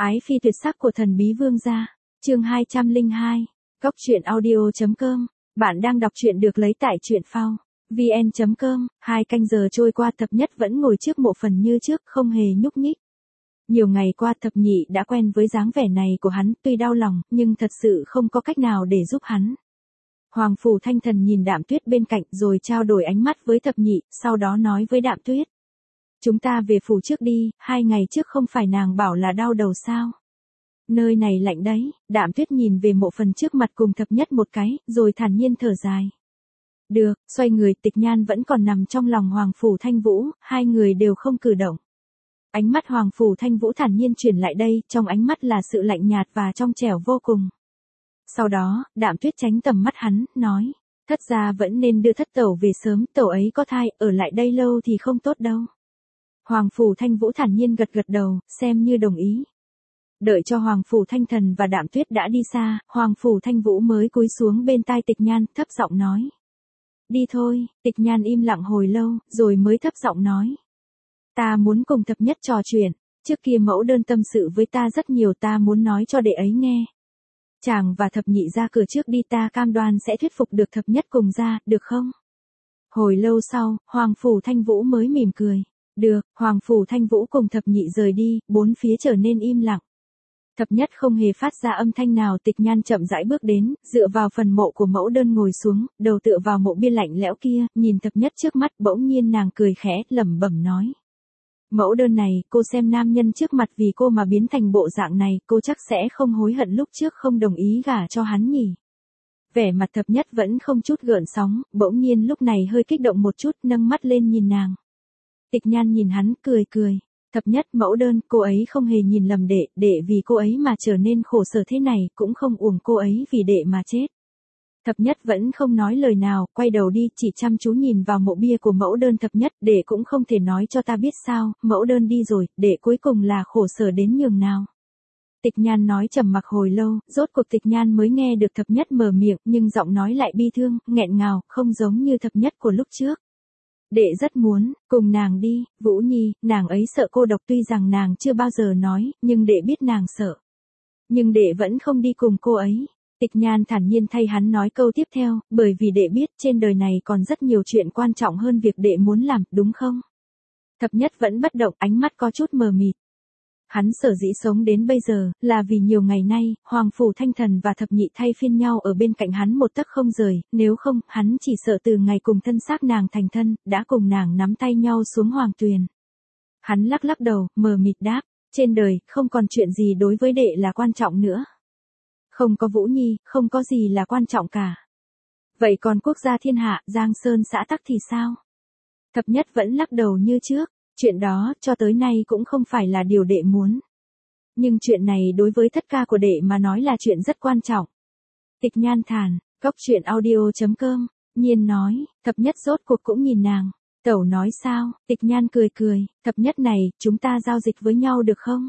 Ái phi tuyệt sắc của thần bí vương gia. Chương 202. Góc truyện audio.com. Bạn đang đọc truyện được lấy tại truyện phao vn.com. 2 canh giờ trôi qua, Thập Nhất vẫn ngồi trước mộ phần như trước, không hề nhúc nhích. Nhiều ngày qua Thập Nhị đã quen với dáng vẻ này của hắn, tuy đau lòng, nhưng thật sự không có cách nào để giúp hắn. Hoàng Phủ Thanh Thần nhìn Đạm Tuyết bên cạnh rồi trao đổi ánh mắt với Thập Nhị, sau đó nói với Đạm Tuyết. Chúng ta về phủ trước đi, 2 ngày trước không phải nàng bảo là đau đầu sao? Nơi này lạnh đấy. Đạm Tuyết nhìn về mộ phần trước mặt cùng Thập Nhất một cái, rồi thản nhiên thở dài. Được, xoay người. Tịch Nhan vẫn còn nằm trong lòng Hoàng Phủ Thanh Vũ, hai người đều không cử động. Ánh mắt Hoàng Phủ Thanh Vũ thản nhiên chuyển lại đây, trong ánh mắt là sự lạnh nhạt và trong trẻo vô cùng. Sau đó, Đạm Tuyết tránh tầm mắt hắn, nói, thất gia vẫn nên đưa thất tẩu về sớm, tẩu ấy có thai, ở lại đây lâu thì không tốt đâu. Hoàng Phủ Thanh Vũ thản nhiên gật gật đầu, xem như đồng ý. Đợi cho Hoàng Phủ Thanh Thần và Đạm Tuyết đã đi xa, Hoàng Phủ Thanh Vũ mới cúi xuống bên tai Tịch Nhan, thấp giọng nói. Đi thôi. Tịch Nhan im lặng hồi lâu, rồi mới thấp giọng nói. Ta muốn cùng Thập Nhất trò chuyện, trước kia mẫu đơn tâm sự với ta rất nhiều, ta muốn nói cho đệ ấy nghe. Chàng và Thập Nhị ra cửa trước đi, ta cam đoan sẽ thuyết phục được Thập Nhất cùng ra, được không? Hồi lâu sau, Hoàng Phủ Thanh Vũ mới mỉm cười. Được. Hoàng Phủ Thanh Vũ cùng Thập Nhị rời đi, bốn phía trở nên im lặng. Thập Nhất không hề phát ra âm thanh nào. Tịch Nhan chậm rãi bước đến, dựa vào phần mộ của mẫu đơn ngồi xuống, đầu tựa vào mộ bia lạnh lẽo kia, nhìn Thập Nhất trước mắt, bỗng nhiên nàng cười khẽ, lẩm bẩm nói. Mẫu đơn này, cô xem nam nhân trước mặt vì cô mà biến thành bộ dạng này, cô chắc sẽ không hối hận lúc trước không đồng ý gả cho hắn nhỉ. Vẻ mặt Thập Nhất vẫn không chút gợn sóng, bỗng nhiên lúc này hơi kích động một chút, nâng mắt lên nhìn nàng. Tịch Nhan nhìn hắn, cười cười. Thập Nhất, mẫu đơn, cô ấy không hề nhìn lầm đệ vì cô ấy mà trở nên khổ sở thế này, cũng không uổng cô ấy vì đệ mà chết. Thập Nhất vẫn không nói lời nào, quay đầu đi, chỉ chăm chú nhìn vào mộ bia của mẫu đơn. Thập Nhất, đệ cũng không thể nói cho ta biết sao, mẫu đơn đi rồi, đệ cuối cùng là khổ sở đến nhường nào. Tịch Nhan nói trầm mặc hồi lâu, rốt cuộc Tịch Nhan mới nghe được Thập Nhất mở miệng, nhưng giọng nói lại bi thương, nghẹn ngào, không giống như Thập Nhất của lúc trước. Đệ rất muốn cùng nàng đi, Vũ Nhi, nàng ấy sợ cô độc, tuy rằng nàng chưa bao giờ nói, nhưng đệ biết nàng sợ. Nhưng đệ vẫn không đi cùng cô ấy. Tịch Nhan thản nhiên thay hắn nói câu tiếp theo, bởi vì đệ biết trên đời này còn rất nhiều chuyện quan trọng hơn việc đệ muốn làm, đúng không? Thập Nhất vẫn bất động, ánh mắt có chút mờ mịt. Hắn sở dĩ sống đến bây giờ, là vì nhiều ngày nay, Hoàng Phủ Thanh Thần và Thập Nhị thay phiên nhau ở bên cạnh hắn một tấc không rời, nếu không, hắn chỉ sợ từ ngày cùng thân xác nàng thành thân, đã cùng nàng nắm tay nhau xuống hoàng tuyền. Hắn lắc lắc đầu, mờ mịt đáp, trên đời, không còn chuyện gì đối với đệ là quan trọng nữa. Không có Vũ Nhi, không có gì là quan trọng cả. Vậy còn quốc gia thiên hạ, Giang Sơn xã tắc thì sao? Thập Nhất vẫn lắc đầu như trước. Chuyện đó, cho tới nay cũng không phải là điều đệ muốn. Nhưng chuyện này đối với thất ca của đệ mà nói là chuyện rất quan trọng. Tịch Nhan thản, góc truyện audio.com, Nhiên nói, Thập Nhất rốt cuộc cũng nhìn nàng. Tẩu nói sao? Tịch Nhan cười cười, Thập Nhất này, chúng ta giao dịch với nhau được không?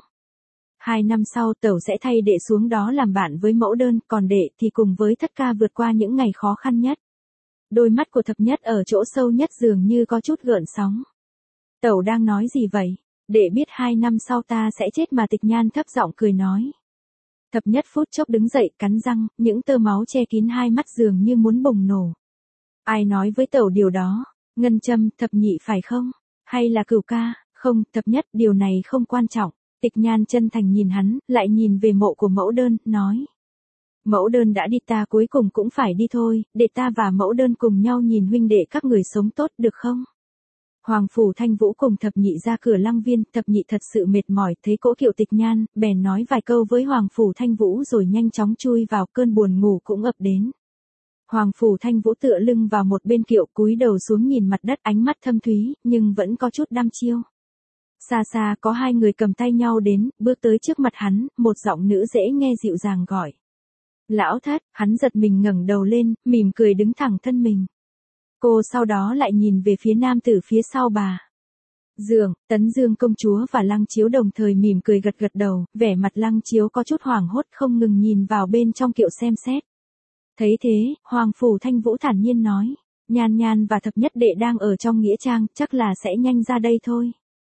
2 năm sau tẩu sẽ thay đệ xuống đó làm bạn với mẫu đơn, còn đệ thì cùng với thất ca vượt qua những ngày khó khăn nhất. Đôi mắt của Thập Nhất ở chỗ sâu nhất dường như có chút gợn sóng. Tẩu đang nói gì vậy? Đệ biết 2 năm sau ta sẽ chết mà. Tịch Nhan thấp giọng cười nói. Thập Nhất phút chốc đứng dậy, cắn răng, những tơ máu che kín hai mắt dường như muốn bùng nổ. Ai nói với tẩu điều đó? Ngân Châm, Thập Nhị phải không? Hay là Cửu ca? Không, Thập Nhất, điều này không quan trọng. Tịch Nhan chân thành nhìn hắn, lại nhìn về mộ của mẫu đơn, nói. Mẫu đơn đã đi, ta cuối cùng cũng phải đi thôi, để ta và mẫu đơn cùng nhau nhìn huynh đệ các người sống tốt, được không? Hoàng Phủ Thanh Vũ cùng Thập Nhị ra cửa Lăng Viên. Thập Nhị thật sự mệt mỏi, thấy cỗ kiệu Tịch Nhan, bèn nói vài câu với Hoàng Phủ Thanh Vũ rồi nhanh chóng chui vào, cơn buồn ngủ cũng ập đến. Hoàng Phủ Thanh Vũ tựa lưng vào một bên kiệu, cúi đầu xuống nhìn mặt đất, ánh mắt thâm thúy, nhưng vẫn có chút đăm chiêu. Xa xa có 2 người cầm tay nhau đến, bước tới trước mặt hắn, một giọng nữ dễ nghe dịu dàng gọi. Lão Thất. Hắn giật mình ngẩng đầu lên, mỉm cười đứng thẳng thân mình. Cô sau đó lại nhìn về phía nam tử phía sau bà. Dương, Tấn Dương công chúa và Lăng Chiếu đồng thời mỉm cười gật gật đầu, vẻ mặt Lăng Chiếu có chút hoảng hốt, không ngừng nhìn vào bên trong kiệu xem xét. Thấy thế, Hoàng Phủ Thanh Vũ thản nhiên nói, Nhan Nhan và Thập Nhất đệ đang ở trong nghĩa trang, chắc là sẽ nhanh ra đây thôi.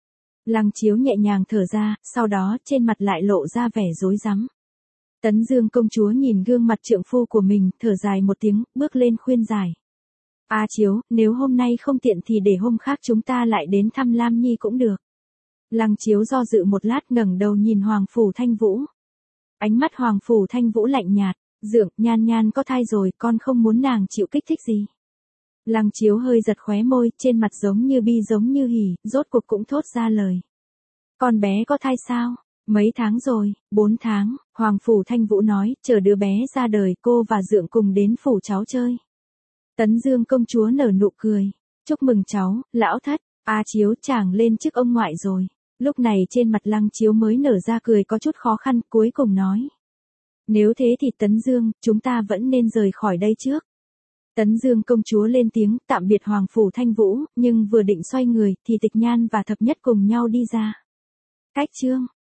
Lăng Chiếu nhẹ nhàng thở ra, sau đó trên mặt lại lộ ra vẻ rối rắm. Tấn Dương công chúa nhìn gương mặt trượng phu của mình, thở dài một tiếng, bước lên khuyên giải. A Chiếu, nếu hôm nay không tiện thì để hôm khác chúng ta lại đến thăm Lam Nhi cũng được. Lăng Chiếu do dự một lát ngẩng đầu nhìn Hoàng Phủ Thanh Vũ. Ánh mắt Hoàng Phủ Thanh Vũ lạnh nhạt, Dượng, Nhan Nhan có thai rồi, con không muốn nàng chịu kích thích gì. Lăng Chiếu hơi giật khóe môi, trên mặt giống như bi giống như hỉ, rốt cuộc cũng thốt ra lời. Con bé có thai sao? Mấy tháng rồi, 4 tháng, Hoàng Phủ Thanh Vũ nói, chờ đứa bé ra đời cô và Dượng cùng đến phủ cháu chơi. Tấn Dương công chúa nở nụ cười. Chúc mừng cháu, lão thất, A Chiếu chàng lên chức ông ngoại rồi. Lúc này trên mặt Lăng Chiếu mới nở ra cười có chút khó khăn, cuối cùng nói. Nếu thế thì Tấn Dương, chúng ta vẫn nên rời khỏi đây trước. Tấn Dương công chúa lên tiếng, tạm biệt Hoàng Phủ Thanh Vũ, nhưng vừa định xoay người, thì Tịch Nhan và Thập Nhất cùng nhau đi ra. Cách chương